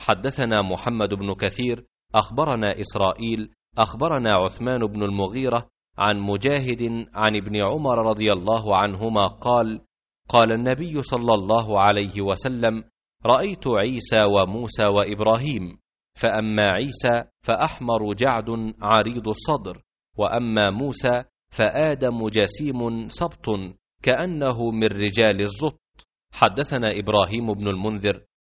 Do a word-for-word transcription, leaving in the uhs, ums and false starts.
حدثنا محمد بن كثير أخبرنا إسرائيل أخبرنا عثمان بن المغيرة عن مجاهد عن ابن عمر رضي الله عنهما قال: قال النبي صلى الله عليه وسلم: رأيت عيسى وموسى وإبراهيم، فأما عيسى فأحمر جعد عريض الصدر، وأما موسى فآدم جسيم سبط كأنه من رجال الزبط. حدثنا إبراهيم بن المنذر